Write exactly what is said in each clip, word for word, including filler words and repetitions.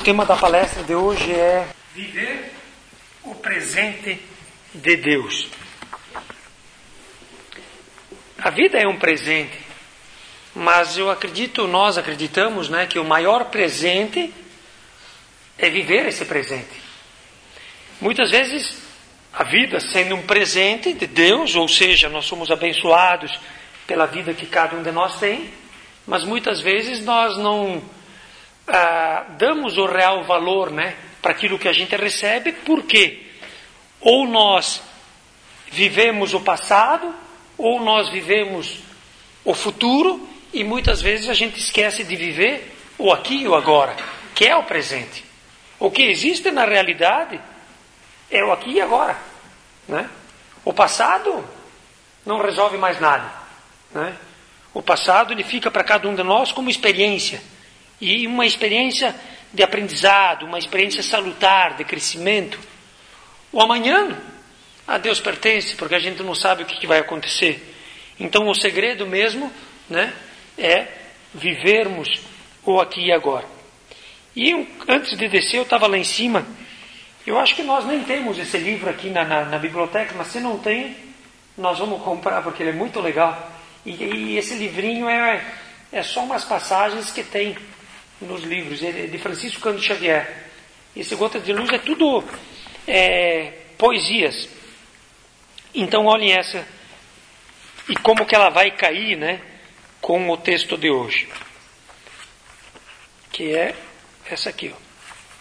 tema da palestra de hoje é viver o presente de Deus. A vida é um presente, mas eu acredito, nós acreditamos, né, que o maior presente é viver esse presente. Muitas vezes a vida sendo um presente de Deus, ou seja, nós somos abençoados pela vida que cada um de nós tem, mas muitas vezes nós não ah, damos o real valor, né, para aquilo que a gente recebe, porque ou nós vivemos o passado, ou nós vivemos o futuro, e muitas vezes a gente esquece de viver o aqui e o agora, que é o presente. O que existe na realidade é o aqui e agora, né? O passado não resolve mais nada, né? O passado ele fica para cada um de nós como experiência, e uma experiência de aprendizado, uma experiência salutar, de crescimento. O amanhã a Deus pertence, porque a gente não sabe o que vai acontecer. Então o segredo mesmo, né, é vivermos o aqui e agora. E antes de descer eu estava lá em cima. Eu acho que nós nem temos esse livro aqui na, na, na biblioteca, mas se não tem, nós vamos comprar, porque ele é muito legal. E, e esse livrinho é, é só umas passagens que tem nos livros. Ele é de Francisco Cândido Xavier. Esse Gotas de Luz é tudo é, poesias. Então olhem essa, e como que ela vai cair, né, com o texto de hoje. Que é essa aqui, ó.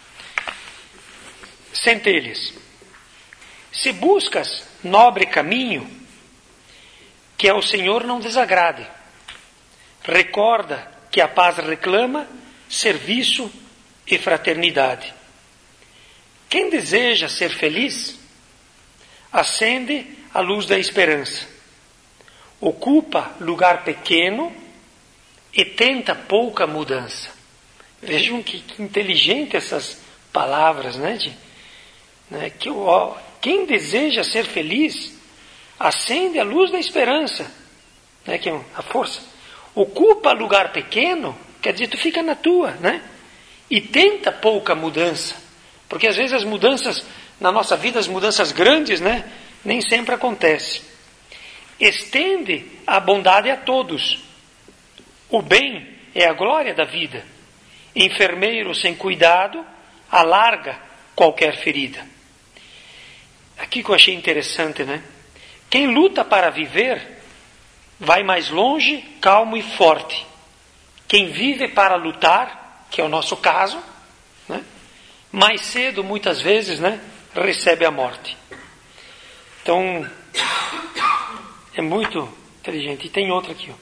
Centelhas. Se buscas nobre caminho, que ao Senhor não desagrade. Recorda que a paz reclama serviço e fraternidade. Quem deseja ser feliz, acende a luz da esperança. Ocupa lugar pequeno e tenta pouca mudança. Vejam que, que inteligente essas palavras, né? De, né que, ó, quem deseja ser feliz, acende a luz da esperança, né? Que é a força. Ocupa lugar pequeno, quer dizer, tu fica na tua, né? E tenta pouca mudança. Porque às vezes as mudanças, na nossa vida, as mudanças grandes, né, nem sempre acontecem. Estende a bondade a todos. O bem é a glória da vida. Enfermeiro sem cuidado alarga qualquer ferida. Aqui que eu achei interessante, né? Quem luta para viver vai mais longe, calmo e forte. Quem vive para lutar, que é o nosso caso, né, mais cedo, muitas vezes, né, recebe a morte. Então, é muito inteligente. E tem outra aqui, ó.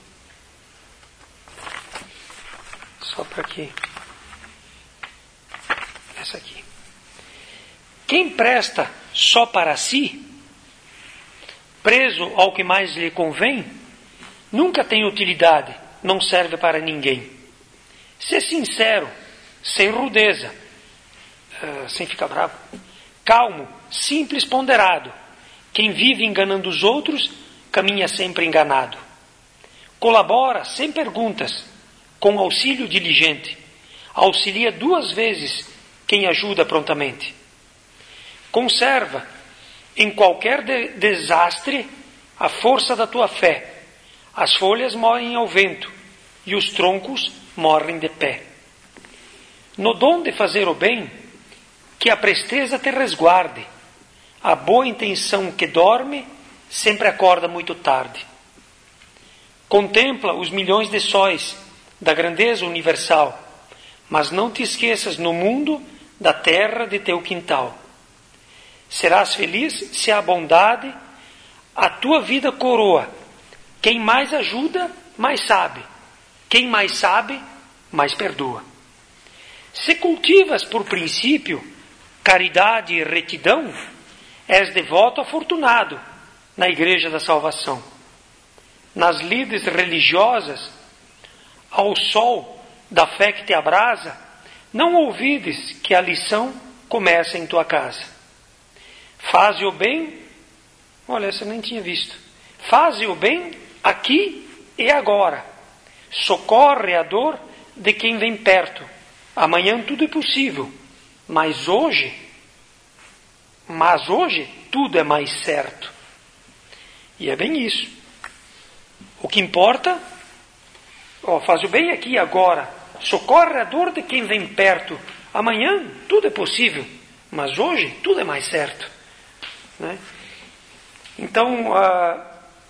Só para aqui. Essa aqui. Quem presta só para si, preso ao que mais lhe convém, nunca tem utilidade, não serve para ninguém. Ser sincero, sem rudeza, uh, sem ficar bravo, calmo, simples, ponderado. Quem vive enganando os outros, caminha sempre enganado. Colabora sem perguntas, com auxílio diligente. Auxilia duas vezes quem ajuda prontamente. Conserva em qualquer de- desastre a força da tua fé. As folhas morrem ao vento e os troncos morrem de pé. No dom de fazer o bem, que a presteza te resguarde. A boa intenção que dorme sempre acorda muito tarde. Contempla os milhões de sóis da grandeza universal, mas não te esqueças no mundo da terra de teu quintal. Serás feliz se a bondade a tua vida coroa. Quem mais ajuda, mais sabe. Quem mais sabe, mais perdoa. Se cultivas por princípio caridade e retidão, és devoto afortunado na igreja da salvação. Nas lides religiosas, ao sol da fé que te abrasa, não ouvides que a lição começa em tua casa. Faze o bem, olha, essa eu nem tinha visto. Faze o bem aqui e agora. Socorre a dor de quem vem perto, Amanhã tudo é possível, mas hoje, mas hoje tudo é mais certo. E é bem isso. O que importa, ó, faz o bem aqui e agora, socorre a dor de quem vem perto. Amanhã tudo é possível, mas hoje tudo é mais certo, né? Então, uh,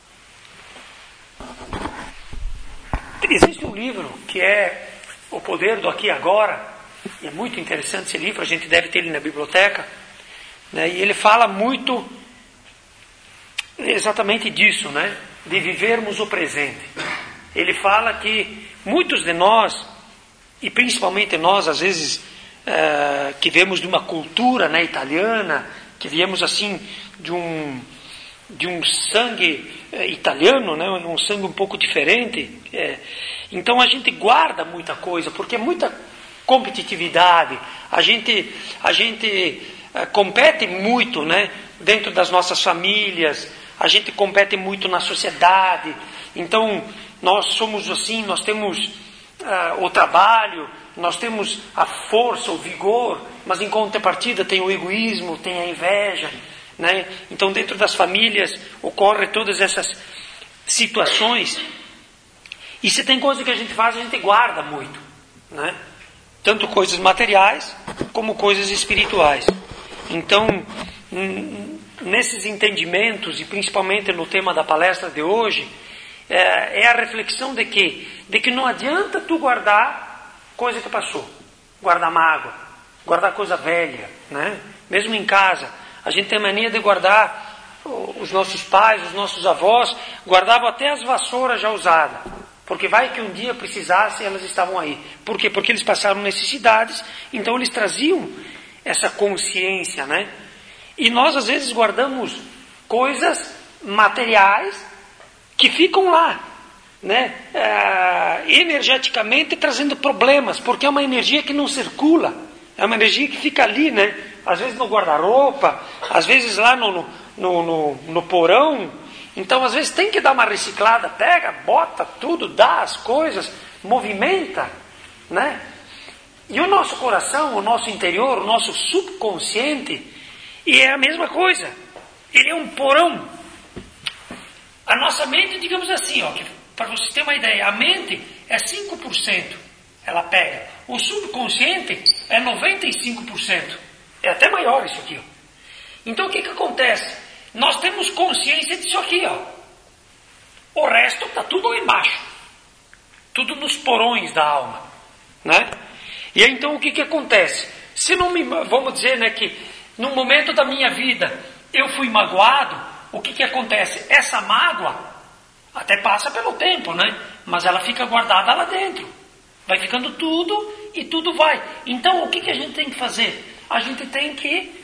existe um livro que é O Poder do Aqui e Agora, e é muito interessante esse livro, a gente deve ter ele na biblioteca, né? E ele fala muito exatamente disso, né? De vivermos o presente. Ele fala que muitos de nós, e principalmente nós, às vezes, uh, que viemos de uma cultura, né, italiana, que viemos assim de um, de um sangue uh, italiano, né, um sangue um pouco diferente, é, então a gente guarda muita coisa, porque é muita competitividade, a gente, a gente uh, compete muito, né, dentro das nossas famílias, a gente compete muito na sociedade, então nós somos assim, nós temos uh, o trabalho, nós temos a força, o vigor, mas em contrapartida tem o egoísmo, tem a inveja, né? Então dentro das famílias ocorrem todas essas situações, e se tem coisa que a gente faz, a gente guarda muito, né? Tanto coisas materiais como coisas espirituais. Então, hum, nesses entendimentos, e principalmente no tema da palestra de hoje, é, é a reflexão de que, de que não adianta tu guardar coisa que passou, guardar mágoa, guardar coisa velha, né? Mesmo em casa, a gente tem mania de guardar, os nossos pais, os nossos avós, guardavam até as vassouras já usadas, porque vai que um dia precisasse, elas estavam aí. Por quê? Porque eles passaram necessidades, então eles traziam essa consciência, né? E nós, às vezes, guardamos coisas materiais que ficam lá, né? É, energeticamente trazendo problemas, porque é uma energia que não circula, é uma energia que fica ali, né? Às vezes no guarda-roupa, às vezes lá no, no, no, no, no porão. Então, às vezes, tem que dar uma reciclada, pega, bota tudo, dá as coisas, movimenta, né? E o nosso coração, o nosso interior, o nosso subconsciente, e é a mesma coisa. Ele é um porão. A nossa mente, digamos assim, ó, para você ter uma ideia, a mente é cinco por cento. Ela pega. O subconsciente é noventa e cinco por cento. É até maior isso aqui, ó. Então o que que acontece? Nós temos consciência disso aqui, ó. O resto está tudo lá embaixo. Tudo nos porões da alma, né? E aí, então o que que acontece? Se não me, vamos dizer, né, que num momento da minha vida eu fui magoado, o que que acontece? Essa mágoa até passa pelo tempo, né? Mas ela fica guardada lá dentro. Vai ficando tudo e tudo vai. Então o que que a gente tem que fazer? A gente tem que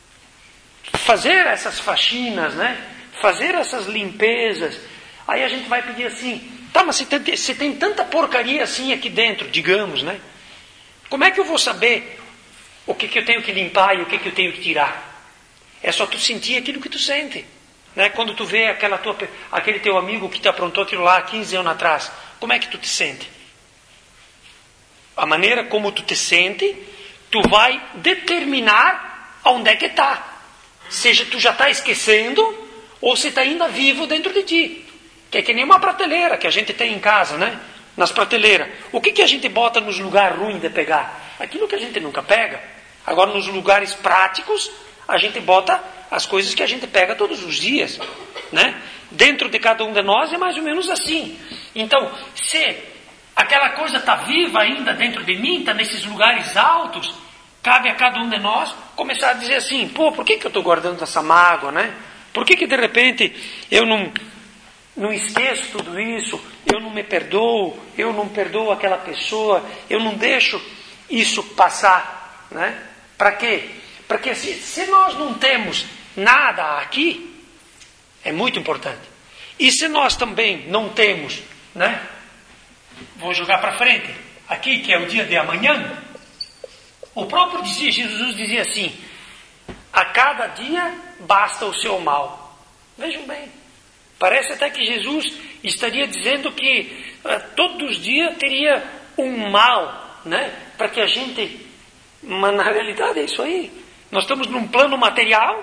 fazer essas faxinas, né? Fazer essas limpezas. Aí a gente vai pedir assim, tá, mas se tem, se tem tanta porcaria assim aqui dentro, digamos, né? Como é que eu vou saber o que que eu tenho que limpar e o que que eu tenho que tirar? É só tu sentir aquilo que tu sente, né? Quando tu vê aquela tua, aquele teu amigo que te aprontou aquilo lá há quinze anos atrás, como é que tu te sente? A maneira como tu te sente, tu vai determinar onde é que está. Seja tu já está esquecendo, ou se está ainda vivo dentro de ti. Que é que nem uma prateleira que a gente tem em casa, né? Nas prateleiras. O que que a gente bota nos lugares ruins de pegar? Aquilo que a gente nunca pega. Agora, nos lugares práticos, a gente bota as coisas que a gente pega todos os dias, né? Dentro de cada um de nós é mais ou menos assim. Então, se aquela coisa está viva ainda dentro de mim, está nesses lugares altos, cabe a cada um de nós começar a dizer assim, pô, por que que eu estou guardando essa mágoa, né? Por que que de repente eu não, não esqueço tudo isso, eu não me perdoo, eu não perdoo aquela pessoa, eu não deixo isso passar, né? Para quê? Porque se, se nós não temos nada aqui, é muito importante. E se nós também não temos, né? Vou jogar para frente, aqui que é o dia de amanhã, o próprio Jesus dizia assim, a cada dia basta o seu mal. Vejam bem, parece até que Jesus estaria dizendo que uh, todos os dias teria um mal, né? para que a gente... Mas na realidade é isso aí. Nós estamos num plano material,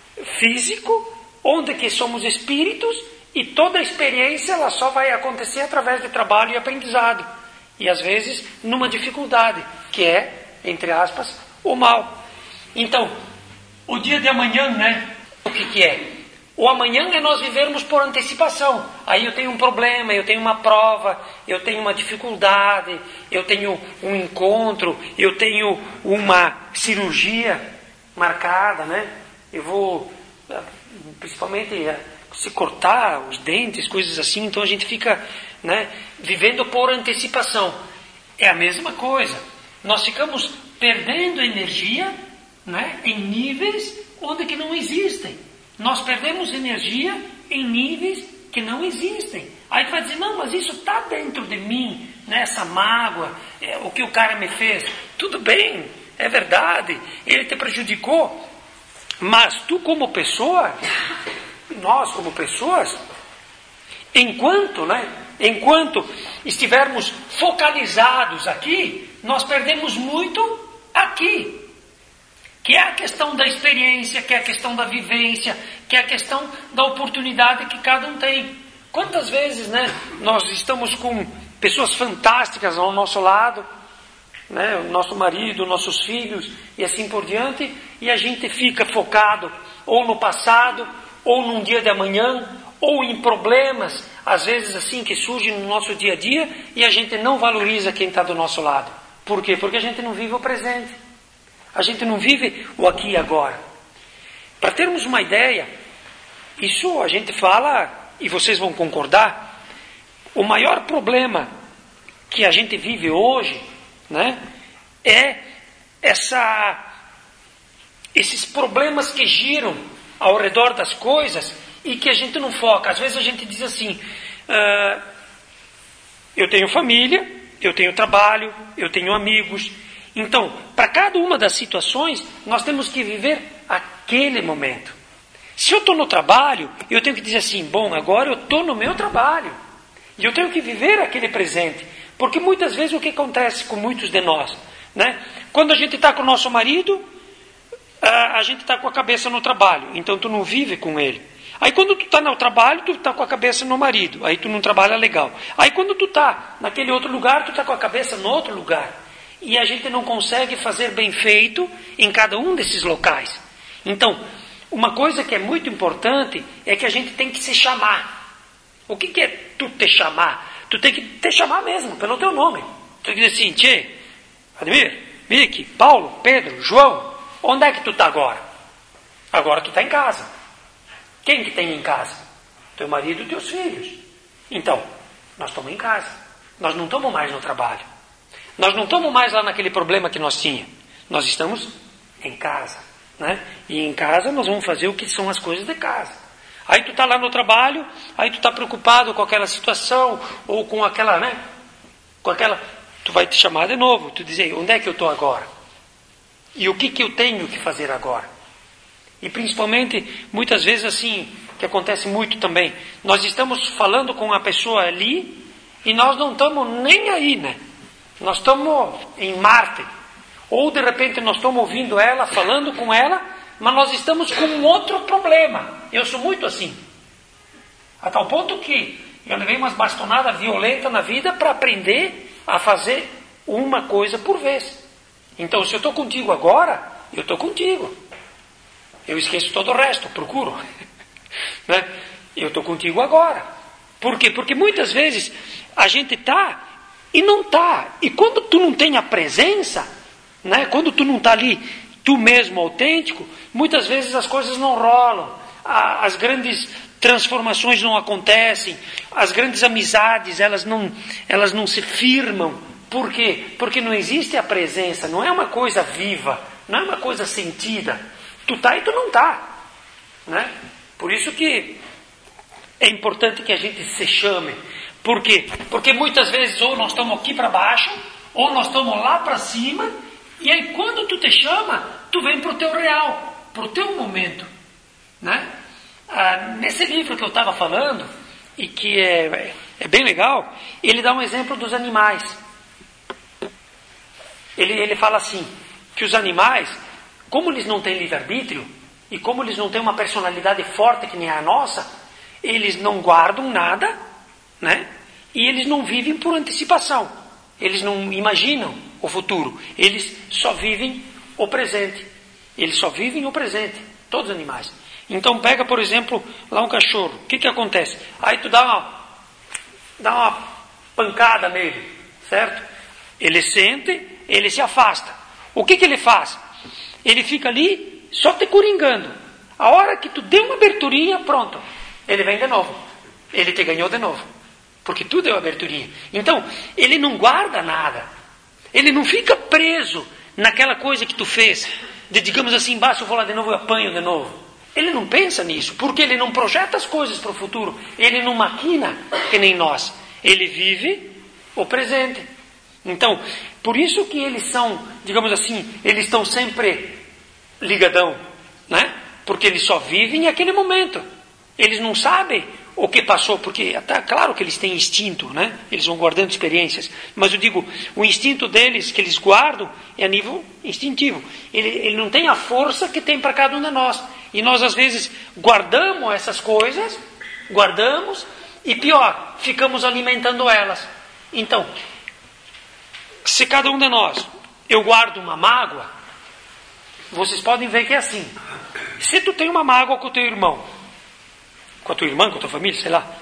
físico, onde que somos espíritos, e toda a experiência ela só vai acontecer através de trabalho e aprendizado. E às vezes numa dificuldade, que é, entre aspas, o mal. Então, o dia de amanhã, né? O que que é? O amanhã é nós vivermos por antecipação. Aí eu tenho um problema, eu tenho uma prova, eu tenho uma dificuldade, eu tenho um encontro, eu tenho uma cirurgia marcada, né? Eu vou, principalmente, se cortar os dentes, coisas assim. Então a gente fica, né, vivendo por antecipação. É a mesma coisa. Nós ficamos perdendo energia, né, em níveis onde que não existem. Nós perdemos energia em níveis que não existem. Aí tu vai dizer, não, mas isso está dentro de mim, né? Essa mágoa, é, o que o cara me fez. Tudo bem, é verdade, ele te prejudicou. Mas tu como pessoa, nós como pessoas, enquanto, né? Enquanto estivermos focalizados aqui, nós perdemos muito aqui. Que é a questão da experiência, que é a questão da vivência, que é a questão da oportunidade que cada um tem. Quantas vezes, né, nós estamos com pessoas fantásticas ao nosso lado, né, o nosso marido, nossos filhos e assim por diante, e a gente fica focado ou no passado, ou num dia de amanhã, ou em problemas, às vezes assim, que surgem no nosso dia a dia, e a gente não valoriza quem está do nosso lado. Por quê? Porque a gente não vive o presente. A gente não vive o aqui e agora. Para termos uma ideia, isso a gente fala, e vocês vão concordar, o maior problema que a gente vive hoje, né, é essa, esses problemas que giram ao redor das coisas e que a gente não foca. Às vezes a gente diz assim, ah, eu tenho família, eu tenho trabalho, eu tenho amigos. Então, para cada uma das situações, nós temos que viver aquele momento. Se eu estou no trabalho, eu tenho que dizer assim, bom, agora eu estou no meu trabalho. E eu tenho que viver aquele presente. Porque muitas vezes o que acontece com muitos de nós, né? Quando a gente está com o nosso marido, a gente está com a cabeça no trabalho. Então tu não vive com ele. Aí quando tu está no trabalho, tu está com a cabeça no marido. Aí tu não trabalha legal. Aí quando tu está naquele outro lugar, tu está com a cabeça no outro lugar. E a gente não consegue fazer bem feito em cada um desses locais. Então, uma coisa que é muito importante é que a gente tem que se chamar. O que, que é tu te chamar? Tu tem que te chamar mesmo, pelo teu nome. Tu tem que dizer assim, Tchê, Ademir, Mickey, Paulo, Pedro, João, onde é que tu está agora? Agora tu está em casa. Quem que tem em casa? Teu marido e teus filhos. Então, nós estamos em casa. Nós não estamos mais no trabalho. Nós não estamos mais lá naquele problema que nós tínhamos. Nós estamos em casa, né? E em casa nós vamos fazer o que são as coisas de casa. Aí tu está lá no trabalho, aí tu está preocupado com aquela situação, ou com aquela, né? Com aquela... Tu vai te chamar de novo, tu dizer, onde é que eu estou agora? E o que que eu tenho que fazer agora? E principalmente, muitas vezes assim, que acontece muito também, nós estamos falando com a pessoa ali, e nós não estamos nem aí, né? Nós estamos em Marte. Ou de repente nós estamos ouvindo ela, falando com ela, mas nós estamos com um outro problema. Eu sou muito assim. A tal ponto que eu levei umas bastonadas violentas na vida para aprender a fazer uma coisa por vez. Então se eu estou contigo agora, eu estou contigo. Eu esqueço todo o resto, procuro. Né? Eu estou contigo agora. Por quê? Porque muitas vezes a gente está... E não está. E quando tu não tem a presença, né? Quando tu não está ali, tu mesmo autêntico, muitas vezes as coisas não rolam. A, as grandes transformações não acontecem. As grandes amizades, elas não, elas não se firmam. Por quê? Porque não existe a presença. Não é uma coisa viva. Não é uma coisa sentida. Tu está e tu não está. Né? Por isso que é importante que a gente se chame. Por quê? Porque muitas vezes ou nós estamos aqui para baixo, ou nós estamos lá para cima, e aí quando tu te chama, tu vem para o teu real, para o teu momento. Né? Ah, nesse livro que eu estava falando, e que é, é bem legal, ele dá um exemplo dos animais. Ele, ele fala assim, que os animais, como eles não têm livre-arbítrio, e como eles não têm uma personalidade forte que nem a nossa, eles não guardam nada, né? E eles não vivem por antecipação. Eles não imaginam o futuro. Eles só vivem o presente. Eles só vivem o presente. Todos os animais. Então pega, por exemplo, lá um cachorro. O que que acontece? Aí tu dá uma, dá uma pancada nele, certo? Ele sente, ele se afasta. O que que ele faz? Ele fica ali só te coringando. A hora que tu deu uma aberturinha, pronto. Ele vem de novo. Ele te ganhou de novo. Porque tu deu a aberturinha. Então, ele não guarda nada. Ele não fica preso naquela coisa que tu fez. De, digamos assim, basta eu vou lá de novo e apanho de novo. Ele não pensa nisso. Porque ele não projeta as coisas para o futuro. Ele não maquina que nem nós. Ele vive o presente. Então, por isso que eles são, digamos assim, eles estão sempre ligadão, né? Porque eles só vivem aquele momento. Eles não sabem o que passou, porque até claro que eles têm instinto, né? Eles vão guardando experiências. Mas eu digo, o instinto deles, que eles guardam, é a nível instintivo. Ele, ele não tem a força que tem para cada um de nós. E nós, às vezes, guardamos essas coisas, guardamos, e pior, ficamos alimentando elas. Então, se cada um de nós, eu guardo uma mágoa, vocês podem ver que é assim. Se tu tem uma mágoa com o teu irmão, com a tua irmã, com a tua família, sei lá,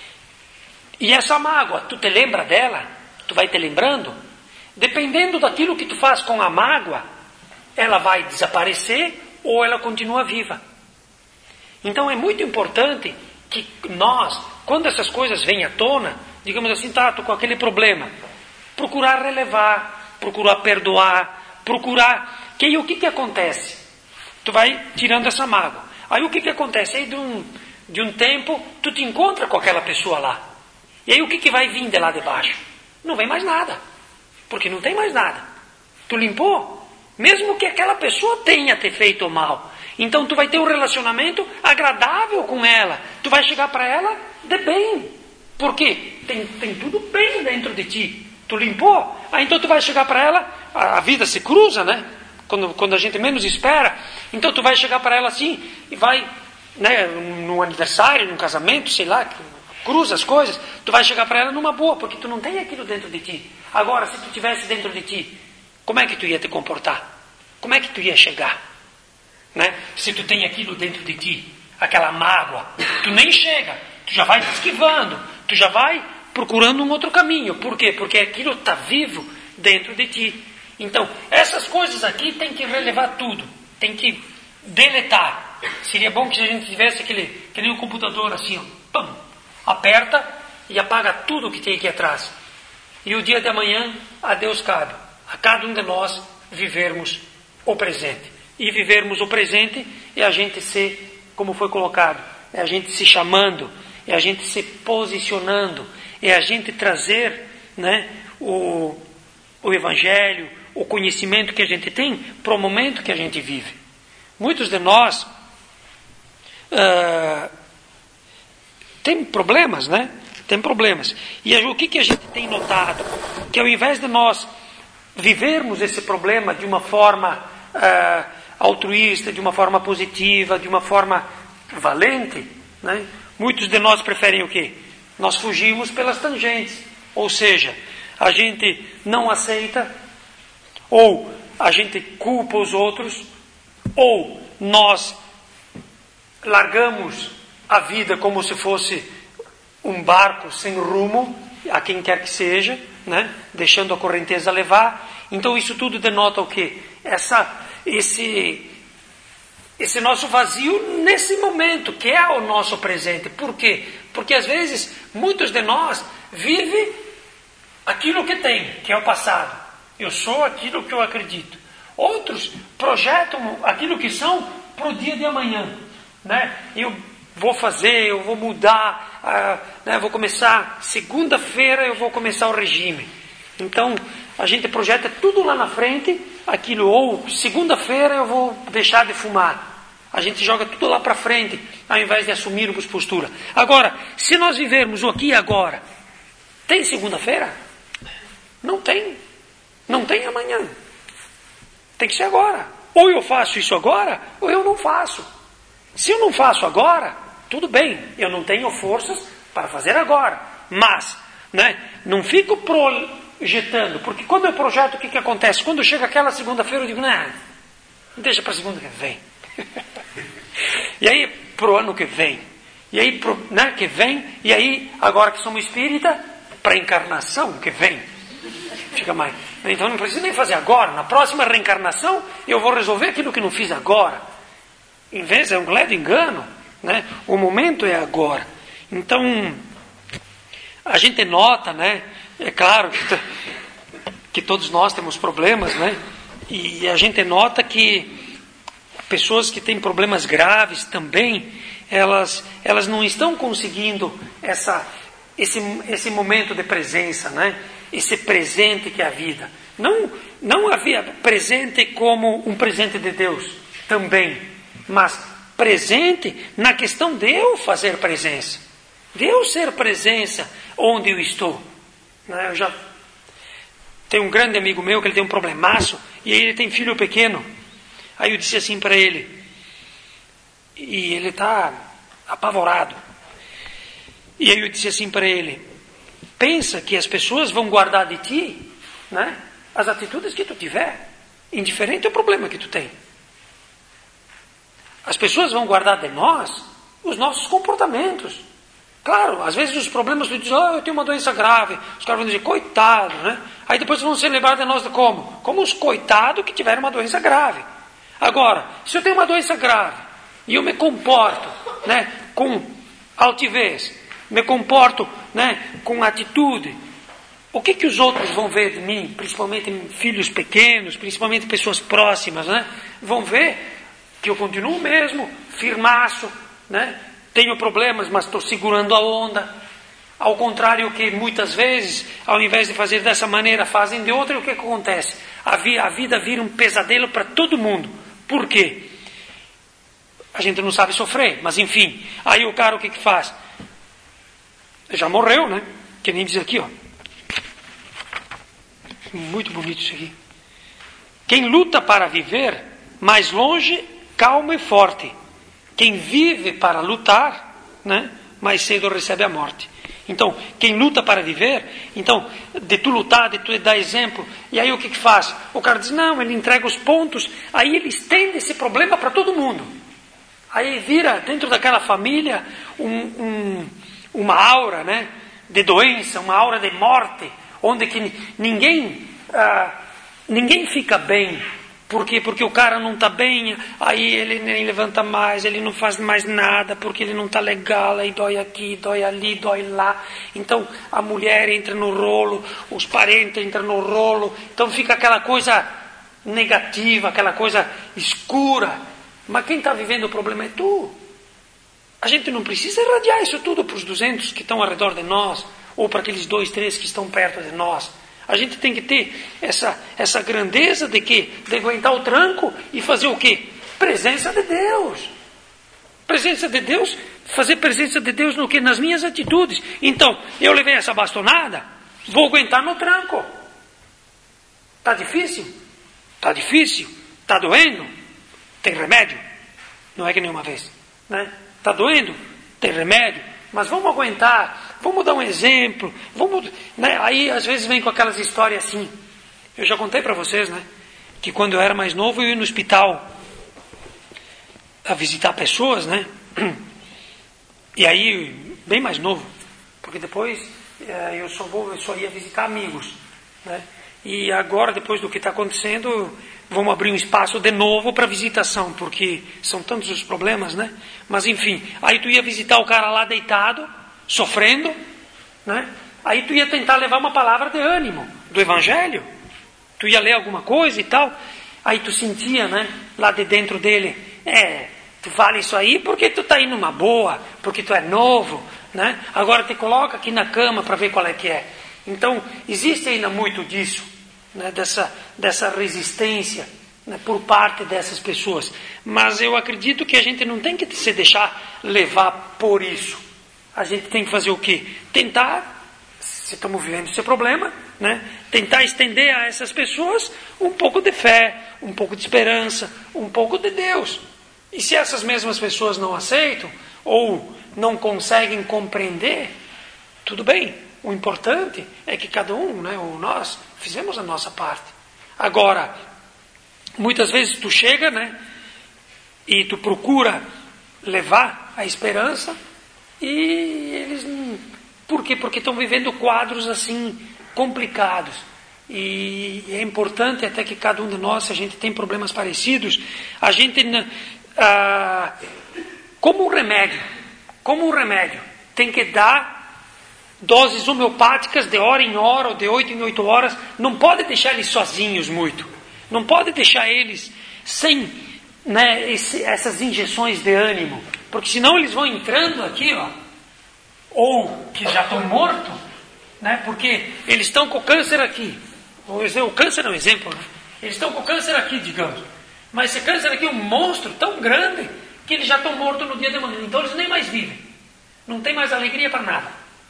e essa mágoa, tu te lembra dela, tu vai te lembrando, dependendo daquilo que tu faz com a mágoa, ela vai desaparecer ou ela continua viva. Então é muito importante que nós, quando essas coisas vêm à tona, digamos assim, tá, tô com aquele problema, procurar relevar, procurar perdoar, procurar, que aí o que que acontece? Tu vai tirando essa mágoa. Aí o que que acontece? Aí de um, de um tempo, tu te encontra com aquela pessoa lá. E aí o que que vai vir de lá de baixo? Não vem mais nada. Porque não tem mais nada. Tu limpou? Mesmo que aquela pessoa tenha te feito mal. Então tu vai ter um relacionamento agradável com ela. Tu vai chegar para ela de bem. Por quê? Tem, tem tudo bem dentro de ti. Tu limpou? Aí então tu vai chegar para ela, a, a vida se cruza, né? Quando, quando a gente menos espera. Então tu vai chegar para ela assim e vai, né, no aniversário, no casamento, sei lá, cruza as coisas. Tu vai chegar para ela numa boa, porque tu não tem aquilo dentro de ti. Agora, se tu tivesse dentro de ti, como é que tu ia te comportar? Como é que tu ia chegar? Né? Se tu tem aquilo dentro de ti, aquela mágoa, tu nem chega, tu já vai te esquivando, tu já vai procurando um outro caminho. Por quê? Porque aquilo está vivo dentro de ti. Então, essas coisas aqui tem que relevar tudo, tem que deletar. Seria bom que a gente tivesse aquele, que nem um computador assim, ó, pum, aperta e apaga tudo que tem aqui atrás. E o dia de amanhã, a Deus cabe, a cada um de nós vivermos o presente. E vivermos o presente é a gente ser, como foi colocado, é a gente se chamando, é a gente se posicionando, é a gente trazer, né, o, o Evangelho, o conhecimento que a gente tem para o momento que a gente vive. Muitos de nós uh, tem problemas, né? Tem problemas. E o que, que a gente tem notado? Que ao invés de nós vivermos esse problema de uma forma uh, altruísta, de uma forma positiva, de uma forma valente, né? Muitos de nós preferem o quê? Nós fugimos pelas tangentes. Ou seja, a gente não aceita, ou a gente culpa os outros, ou nós largamos a vida como se fosse um barco sem rumo, a quem quer que seja, né? Deixando a correnteza levar. Então isso tudo denota o quê? Essa, esse, esse nosso vazio nesse momento, que é o nosso presente. Por quê? Porque às vezes muitos de nós vivem aquilo que tem, que é o passado. Eu sou aquilo que eu acredito. Outros projetam aquilo que são para o dia de amanhã, né? Eu vou fazer, eu vou mudar, uh, né? Vou começar, segunda-feira eu vou começar o regime. Então, a gente projeta tudo lá na frente, aquilo, ou segunda-feira eu vou deixar de fumar. A gente joga tudo lá para frente, ao invés de assumirmos postura. Agora, se nós vivermos o aqui e agora, tem segunda-feira? Não tem. Não tem amanhã. Tem que ser agora. Ou eu faço isso agora, ou eu não faço. Se eu não faço agora, tudo bem, eu não tenho forças para fazer agora. Mas, né, não fico projetando, porque quando eu projeto, o que, que acontece? Quando chega aquela segunda-feira, eu digo, não, deixa para a segunda que vem. E aí, para o ano que vem. E aí, pro, né, que vem. E aí, agora que somos espírita, para a encarnação que vem. Fica mais. Então não precisa nem fazer agora. Na próxima reencarnação, eu vou resolver aquilo que não fiz agora. Em vez, é um leve engano. Né? O momento é agora. Então, a gente nota, né? É claro que, que todos nós temos problemas, né? E a gente nota que pessoas que têm problemas graves também, elas, elas não estão conseguindo essa, esse, esse momento de presença, né? Esse presente que é a vida. Não, não havia presente como um presente de Deus também, mas presente na questão de eu fazer presença, de eu ser presença onde eu estou. Eu já tenho um grande amigo meu que ele tem um problemaço e ele tem filho pequeno. Aí eu disse assim para ele, e ele está apavorado. E aí eu disse assim para ele, pensa que as pessoas vão guardar de ti, né, as atitudes que tu tiver, indiferente ao problema que tu tem. As pessoas vão guardar de nós os nossos comportamentos. Claro, às vezes os problemas, tu diz, oh, eu tenho uma doença grave. Os caras vão dizer, coitado, né? Aí depois vão ser lembrados de nós como? Como os coitados que tiveram uma doença grave. Agora, se eu tenho uma doença grave e eu me comporto, né, com altivez, me comporto, né, com atitude, o que que os outros vão ver de mim? Principalmente filhos pequenos, principalmente pessoas próximas, né? Vão ver que eu continuo mesmo, firmaço, né? Tenho problemas, mas estou segurando a onda. Ao contrário que muitas vezes, ao invés de fazer dessa maneira, fazem de outra, e o que, que acontece? A, vi, a vida vira um pesadelo para todo mundo. Por quê? A gente não sabe sofrer, mas enfim. Aí o cara o que, que faz? Já morreu, né? Que nem diz aqui, ó. Muito bonito isso aqui. Quem luta para viver, mais longe, calmo e forte. Quem vive para lutar, né, mais cedo recebe a morte. Então, quem luta para viver, então, de tu lutar, de tu dar exemplo, e aí o que que faz? O cara diz, não, ele entrega os pontos, aí ele estende esse problema para todo mundo. Aí vira, dentro daquela família, um, um, uma aura, né, de doença, uma aura de morte, onde que ninguém, ah, ninguém fica bem. Por quê? Porque o cara não está bem, aí ele nem levanta mais, ele não faz mais nada, porque ele não está legal, aí dói aqui, dói ali, dói lá. Então a mulher entra no rolo, os parentes entram no rolo, então fica aquela coisa negativa, aquela coisa escura. Mas quem está vivendo o problema é tu. A gente não precisa irradiar isso tudo para os duzentos que estão ao redor de nós, ou para aqueles dois, três que estão perto de nós. A gente tem que ter essa, essa grandeza de quê? De aguentar o tranco e fazer o quê? Presença de Deus. Presença de Deus, fazer presença de Deus no quê? Nas minhas atitudes. Então, eu levei essa bastonada, vou aguentar no tranco. Está difícil? Está difícil? Está doendo? Tem remédio? Não é que nenhuma vez. Né? Está doendo? Tem remédio? Mas vamos aguentar, vamos dar um exemplo, vamos, né? Aí às vezes vem com aquelas histórias assim. Eu já contei para vocês, né, que quando eu era mais novo eu ia no hospital a visitar pessoas, né? E aí, bem mais novo, porque depois eh, eu só vou, eu só ia visitar amigos, né? E agora, depois do que está acontecendo, vamos abrir um espaço de novo para visitação, porque são tantos os problemas, né? Mas enfim, aí tu ia visitar o cara lá deitado, sofrendo, né? Aí tu ia tentar levar uma palavra de ânimo do Evangelho, tu ia ler alguma coisa e tal, aí tu sentia, né, lá de dentro dele, é, tu fala isso aí porque tu está aí numa boa, porque tu é novo, né? Agora te coloca aqui na cama para ver qual é que é. Então, existe ainda muito disso, né, dessa, dessa resistência, né, por parte dessas pessoas. Mas eu acredito que a gente não tem que se deixar levar por isso. A gente tem que fazer o quê? Tentar se estamos vivendo esse problema, né, tentar estender a essas pessoas um pouco de fé, um pouco de esperança, um pouco de Deus. E se essas mesmas pessoas não aceitam, ou não conseguem compreender, tudo bem. O importante é que cada um, né, ou nós, fizemos a nossa parte. Agora, muitas vezes tu chega, né, e tu procura levar a esperança, e eles... Por quê? Porque estão vivendo quadros assim complicados. E é importante até que cada um de nós, se a gente tem problemas parecidos, a gente, ah, como um remédio, como um remédio, tem que dar doses homeopáticas de hora em hora, ou de oito em oito horas. Não pode deixar eles sozinhos muito. Não pode deixar eles sem, né, esse, essas injeções de ânimo. Porque senão eles vão entrando aqui, ó, ou que já estão mortos, né? Porque eles estão com o câncer aqui. O câncer é um exemplo, né? Eles estão com o câncer aqui, digamos. Mas esse câncer aqui é um monstro tão grande que eles já estão mortos no dia de manhã. Então eles nem mais vivem. Não tem mais alegria para nada.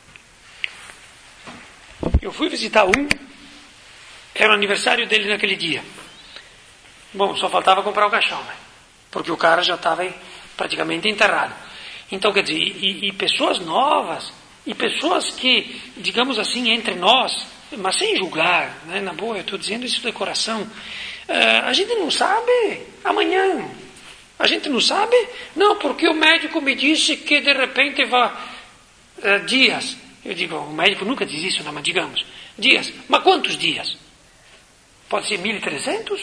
Eu fui visitar um, era o aniversário dele naquele dia. Bom, só faltava comprar o caixão, né? Porque o cara já estava praticamente enterrado. Então, quer dizer, e, e pessoas novas, e pessoas que, digamos assim, entre nós, mas sem julgar, né? Na boa, eu estou dizendo isso de coração, uh, a gente não sabe amanhã, a gente não sabe, não, porque o médico me disse que de repente vai uh, dias, eu digo, o médico nunca diz isso, não, mas digamos, dias, mas quantos dias? Pode ser mil e trezentos?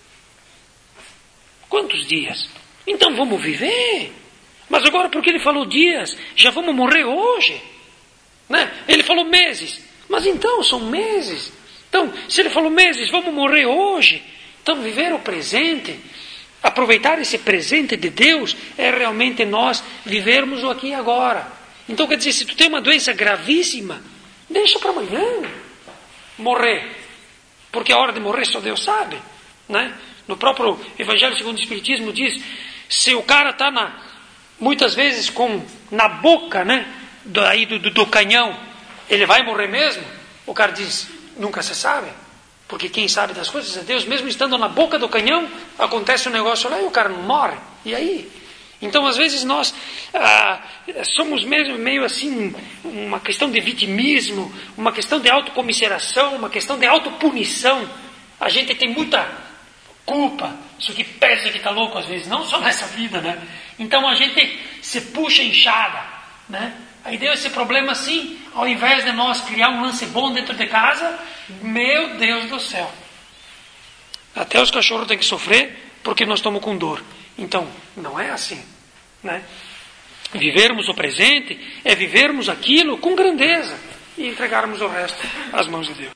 Quantos dias? Então vamos viver. Mas agora, porque ele falou dias, já vamos morrer hoje, né? Ele falou meses, mas então são meses. Então, se ele falou meses, vamos morrer hoje. Então, viver o presente, aproveitar esse presente de Deus, é realmente nós vivermos o aqui e agora. Então, quer dizer, se tu tem uma doença gravíssima, deixa para amanhã morrer, porque a hora de morrer só Deus sabe, né? No próprio Evangelho segundo o Espiritismo diz, se o cara está na muitas vezes com na boca, né, do, aí do, do, do canhão, ele vai morrer mesmo? O cara diz, nunca se sabe, porque quem sabe das coisas é Deus. Mesmo estando na boca do canhão, acontece um negócio lá e o cara não morre. E aí? Então, às vezes nós ah, somos mesmo meio assim, uma questão de vitimismo, uma questão de autocomiseração, uma questão de autopunição. A gente tem muita culpa, isso que pesa que está louco às vezes, não só nessa vida, né? Então a gente se puxa inchada, né? Aí deu esse problema assim, ao invés de nós criar um lance bom dentro de casa, meu Deus do céu. Até os cachorros têm que sofrer porque nós estamos com dor. Então, não é assim, né? Vivermos o presente é vivermos aquilo com grandeza e entregarmos o resto às mãos de Deus.